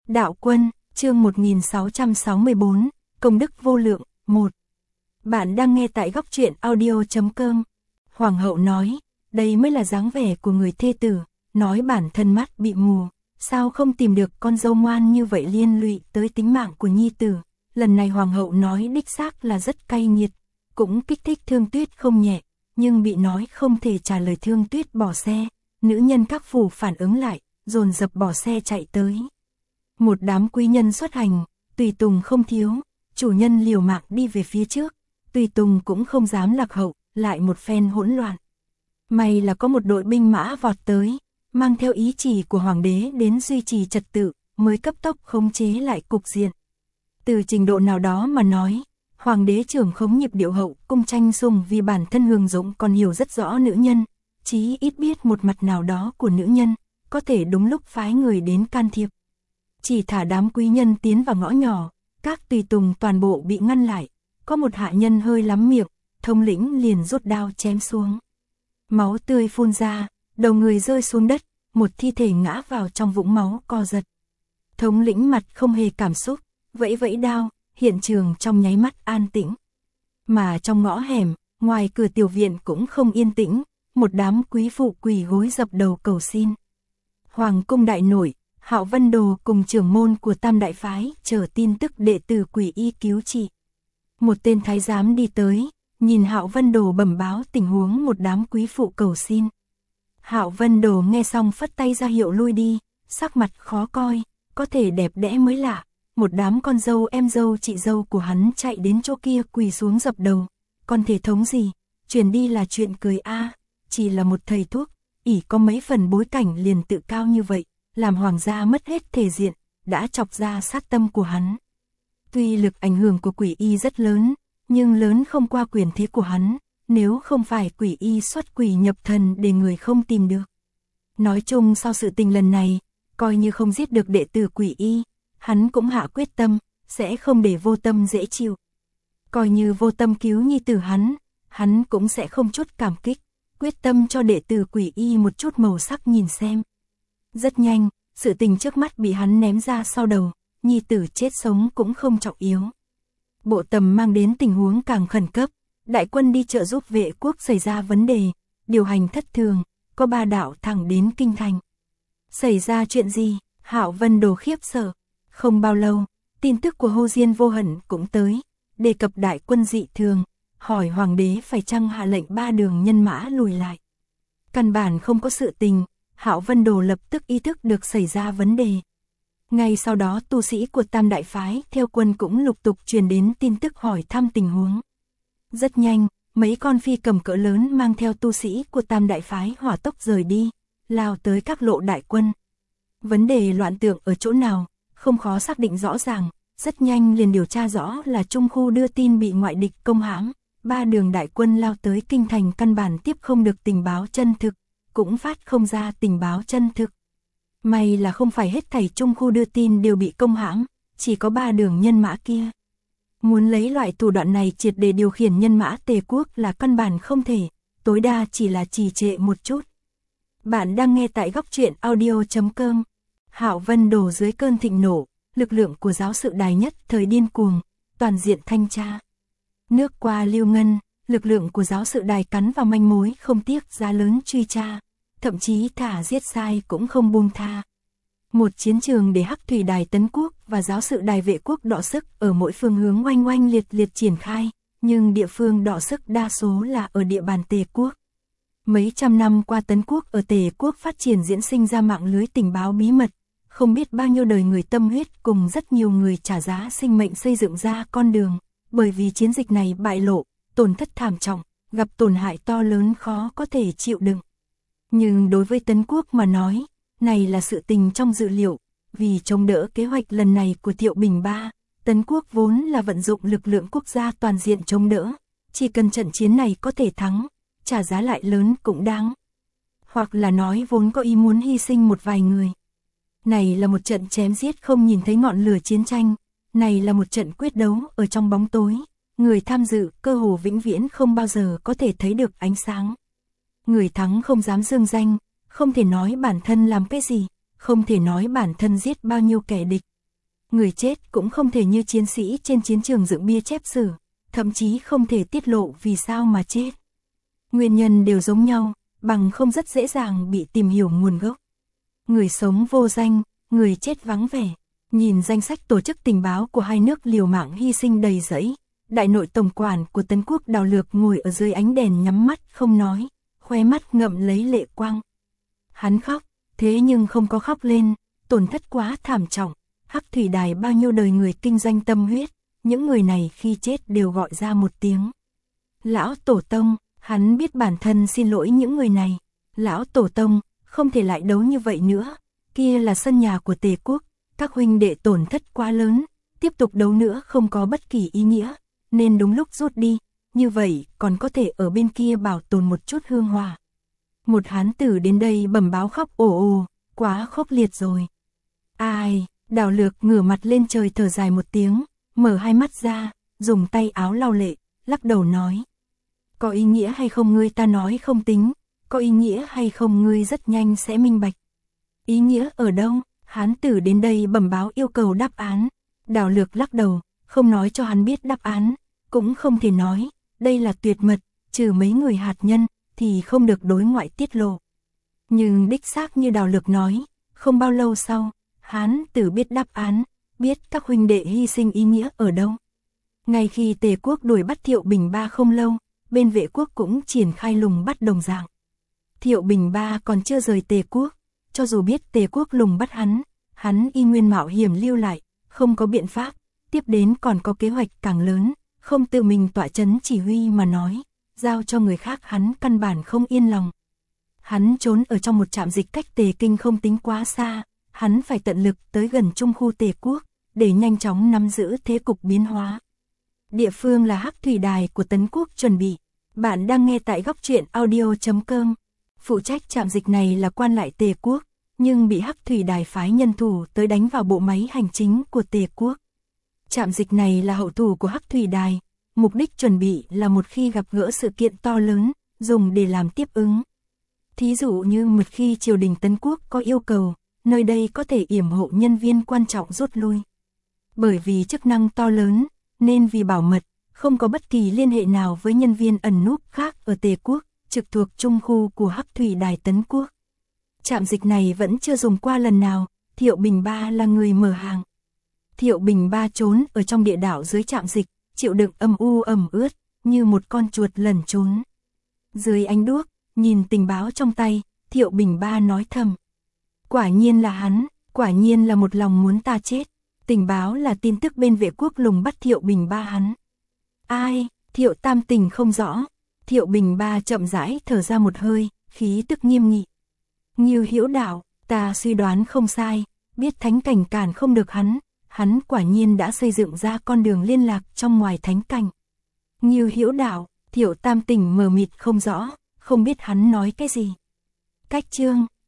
Đạo Quân, chương 1664, Công đức vô lượng, 1. Bạn đang nghe tại góc truyện audio.com. Hoàng hậu nói, đây mới là dáng vẻ của người thê tử, nói bản thân mắt bị mù, sao không tìm được con dâu ngoan như vậy liên lụy tới tính mạng của nhi tử. Lần này hoàng hậu nói đích xác là rất cay nghiệt, cũng kích thích Thương Tuyết không nhẹ, nhưng bị nói không thể trả lời Thương Tuyết bỏ xe, nữ nhân các phủ phản ứng lại, dồn dập bỏ xe chạy tới. Một đám quý nhân xuất hành, tùy tùng không thiếu, chủ nhân liều mạng đi về phía trước, tùy tùng cũng không dám lạc hậu, lại một phen hỗn loạn. May là có một đội binh mã vọt tới, mang theo ý chỉ của hoàng đế đến duy trì trật tự, mới cấp tốc khống chế lại cục diện. Từ trình độ nào đó mà nói, hoàng đế trưởng khống nhịp điệu hậu cung tranh sùng vì bản thân Hường Dũng còn hiểu rất rõ nữ nhân, chí ít biết một mặt nào đó của nữ nhân, có thể đúng lúc phái người đến can thiệp. Chỉ thả đám quý nhân tiến vào ngõ nhỏ, các tùy tùng toàn bộ bị ngăn lại, có một hạ nhân hơi lắm miệng, thống lĩnh liền rút đao chém xuống. Máu tươi phun ra, đầu người rơi xuống đất, một thi thể ngã vào trong vũng máu co giật. Thống lĩnh mặt không hề cảm xúc, vẫy vẫy đao, hiện trường trong nháy mắt an tĩnh. Mà trong ngõ hẻm, ngoài cửa tiểu viện cũng không yên tĩnh, một đám quý phụ quỳ gối dập đầu cầu xin. Hoàng cung đại nội, Hạo Vân Đồ cùng trưởng môn của Tam Đại Phái chờ tin tức đệ tử Quỷ Y cứu trị. Một tên thái giám đi tới, nhìn Hạo Vân Đồ bẩm báo tình huống một đám quý phụ cầu xin. Hạo Vân Đồ nghe xong phất tay ra hiệu lui đi, sắc mặt khó coi, có thể đẹp đẽ mới lạ. Một đám con dâu em dâu chị dâu của hắn chạy đến chỗ kia quỳ xuống dập đầu. Con thể thống gì, truyền đi là chuyện cười a, chỉ là một thầy thuốc, ỷ có mấy phần bối cảnh liền tự cao như vậy, làm hoàng gia mất hết thể diện, đã chọc ra sát tâm của hắn. Tuy lực ảnh hưởng của Quỷ Y rất lớn, nhưng lớn không qua quyền thế của hắn, nếu không phải Quỷ Y xuất quỷ nhập thần để người không tìm được. Nói chung sau sự tình lần này, coi như không giết được đệ tử Quỷ Y, hắn cũng hạ quyết tâm, sẽ không để Vô Tâm dễ chịu. Coi như Vô Tâm cứu nhi tử hắn cũng sẽ không chút cảm kích, quyết tâm cho đệ tử Quỷ Y một chút màu sắc nhìn xem. Rất nhanh, sự tình trước mắt bị hắn ném ra sau đầu, nhi tử chết sống cũng không trọng yếu. Bộ Tầm mang đến tình huống càng khẩn cấp, đại quân đi trợ giúp vệ quốc xảy ra vấn đề, điều hành thất thường, có 3 đạo thẳng đến kinh thành. Xảy ra chuyện gì? Hạo Vân Đồ khiếp sợ. Không bao lâu, tin tức của Hồ Diên Vô Hận cũng tới, đề cập đại quân dị thường, hỏi hoàng đế phải chăng hạ lệnh 3 đường nhân mã lùi lại. Căn bản không có sự tình, Hạo Vân Đồ lập tức ý thức được xảy ra vấn đề. Ngay sau đó tu sĩ của Tam Đại Phái theo quân cũng lục tục truyền đến tin tức hỏi thăm tình huống. Rất nhanh, mấy con phi cầm cỡ lớn mang theo tu sĩ của Tam Đại Phái hỏa tốc rời đi, lao tới các lộ đại quân. Vấn đề loạn tượng ở chỗ nào, không khó xác định rõ ràng, rất nhanh liền điều tra rõ là Trung Khu đưa tin bị ngoại địch công hãm, 3 đường đại quân lao tới kinh thành căn bản tiếp không được tình báo chân thực, cũng phát không ra tình báo chân thực. May là không phải hết thảy Trung Khu đưa tin đều bị công hãm, chỉ có 3 đường nhân mã kia. Muốn lấy loại thủ đoạn này triệt để điều khiển nhân mã Tề quốc là căn bản không thể, tối đa chỉ là trì trệ một chút. Bạn đang nghe tại góc truyện audio.com. Hạo Vân Đồ dưới cơn thịnh nộ, lực lượng của giáo sự đài nhất thời điên cuồng, toàn diện thanh tra. Nước qua lưu ngân, lực lượng của giáo sự đài cắn vào manh mối không tiếc giá lớn truy tra, thậm chí thả giết sai cũng không buông tha. Một chiến trường để Hắc Thủy Đài Tấn Quốc và giáo sự đài Vệ Quốc đọ sức ở mỗi phương hướng oanh oanh liệt liệt triển khai, nhưng địa phương đọ sức đa số là ở địa bàn Tề quốc. Mấy trăm năm qua Tấn Quốc ở Tề quốc phát triển diễn sinh ra mạng lưới tình báo bí mật, không biết bao nhiêu đời người tâm huyết cùng rất nhiều người trả giá sinh mệnh xây dựng ra con đường, bởi vì chiến dịch này bại lộ, tổn thất thảm trọng, gặp tổn hại to lớn khó có thể chịu đựng. Nhưng đối với Tấn Quốc mà nói, này là sự tình trong dự liệu, vì chống đỡ kế hoạch lần này của Thiệu Bình Ba, Tấn Quốc vốn là vận dụng lực lượng quốc gia toàn diện chống đỡ, chỉ cần trận chiến này có thể thắng, trả giá lại lớn cũng đáng. Hoặc là nói vốn có ý muốn hy sinh một vài người. Này là một trận chém giết không nhìn thấy ngọn lửa chiến tranh, này là một trận quyết đấu ở trong bóng tối, người tham dự cơ hồ vĩnh viễn không bao giờ có thể thấy được ánh sáng. Người thắng không dám dương danh, không thể nói bản thân làm cái gì, không thể nói bản thân giết bao nhiêu kẻ địch, Người chết cũng không thể như chiến sĩ trên chiến trường dựng bia chép sử, thậm chí không thể tiết lộ vì sao mà chết. Nguyên nhân đều giống nhau, bằng không rất dễ dàng bị tìm hiểu nguồn gốc. Người sống vô danh, người chết vắng vẻ. Nhìn danh sách tổ chức tình báo của hai nước liều mạng hy sinh đầy rẫy, đại nội tổng quản của Tấn Quốc Đào Lược ngồi ở dưới ánh đèn nhắm mắt không nói, khóe mắt ngậm lấy lệ quang. Hắn khóc, thế nhưng không có khóc lên, tổn thất quá thảm trọng. Hắc Thủy Đài bao nhiêu đời người kinh doanh tâm huyết, những người này khi chết đều gọi ra một tiếng. Lão Tổ Tông, hắn biết bản thân xin lỗi những người này. Lão Tổ Tông, không thể lại đấu như vậy nữa, kia là sân nhà của Tề Quốc, các huynh đệ tổn thất quá lớn, tiếp tục đấu nữa không có bất kỳ ý nghĩa, nên đúng lúc rút đi, như vậy còn có thể ở bên kia bảo tồn một chút hương hòa. Một hán tử đến đây bẩm báo khóc ồ ồ, quá khốc liệt rồi. Ai, Đào Lược ngửa mặt lên trời thở dài một tiếng, mở hai mắt ra, dùng tay áo lau lệ, lắc đầu nói. Có ý nghĩa hay không ngươi ta nói không tính, có ý nghĩa hay không ngươi rất nhanh sẽ minh bạch. Ý nghĩa ở đâu? Hán tử đến đây bẩm báo yêu cầu đáp án. Đào Lược lắc đầu, không nói cho hắn biết đáp án, cũng không thể nói, đây là tuyệt mật, trừ mấy người hạt nhân, thì không được đối ngoại tiết lộ. Nhưng đích xác như Đào Lược nói, không bao lâu sau, hán tử biết đáp án, biết các huynh đệ hy sinh ý nghĩa ở đâu. Ngay khi Tề Quốc đuổi bắt Thiệu Bình Ba không lâu, bên Vệ Quốc cũng triển khai lùng bắt đồng dạng. Thiệu Bình Ba còn chưa rời Tề Quốc, cho dù biết Tề Quốc lùng bắt hắn y nguyên mạo hiểm lưu lại, không có biện pháp, tiếp đến còn có kế hoạch càng lớn, không tự mình tọa chấn chỉ huy mà nói, giao cho người khác hắn căn bản không yên lòng. Hắn trốn ở trong một trạm dịch cách Tề Kinh không tính quá xa, hắn phải tận lực tới gần trung khu Tề Quốc, để nhanh chóng nắm giữ thế cục biến hóa. Địa phương là Hắc Thủy Đài của Tấn Quốc chuẩn bị. Bạn đang nghe tại góc truyện audio.com. Phụ trách trạm dịch này là quan lại Tề Quốc, nhưng bị Hắc Thủy Đài phái nhân thủ tới đánh vào bộ máy hành chính của Tề Quốc. Trạm dịch này là hậu thủ của Hắc Thủy Đài, mục đích chuẩn bị là một khi gặp gỡ sự kiện to lớn, dùng để làm tiếp ứng. Thí dụ như một khi triều đình Tấn Quốc có yêu cầu, nơi đây có thể yểm hộ nhân viên quan trọng rút lui. Bởi vì chức năng to lớn, nên vì bảo mật, không có bất kỳ liên hệ nào với nhân viên ẩn núp khác ở Tề Quốc, trực thuộc trung khu của Hắc Thủy Đài Tấn Quốc. Trạm dịch này vẫn chưa dùng qua lần nào, Thiệu Bình Ba là người mở hàng. Thiệu Bình Ba trốn ở trong địa đạo dưới trạm dịch, chịu đựng âm u ẩm ướt, như một con chuột lẩn trốn. Dưới ánh đuốc, nhìn tình báo trong tay, Thiệu Bình Ba nói thầm. Quả nhiên là hắn, quả nhiên là một lòng muốn ta chết. Tình báo là tin tức bên Vệ Quốc lùng bắt Thiệu Bình Ba hắn. Ai, Thiệu Tam Tình không rõ. Thiệu Bình Ba chậm rãi thở ra một hơi, khí tức nghiêm nghị. Ngưu Hữu Đạo, ta suy đoán không sai, biết thánh cảnh cản không được hắn quả nhiên đã xây dựng ra con đường liên lạc trong ngoài thánh cảnh. Ngưu Hữu Đạo, Thiệu Tam Tình mờ mịt không rõ, không biết hắn nói cái gì. Cách chương